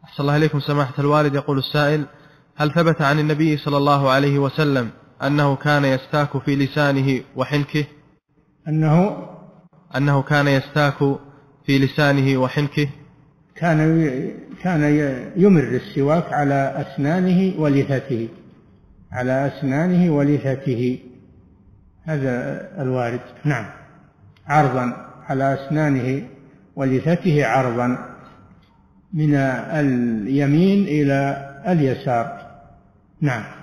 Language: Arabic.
أحسن الله إليكم سماحة الوالد. يقول السائل: هل ثبت عن النبي صلى الله عليه وسلم أنه كان يستاك في لسانه وحنكه؟ أنه كان يستاك في لسانه وحنكه. كان يمر السواك على أسنانه ولثته، على أسنانه ولثته، هذا الوارد. نعم، عرضا على أسنانه ولثته، عرضا من اليمين إلى اليسار. نعم.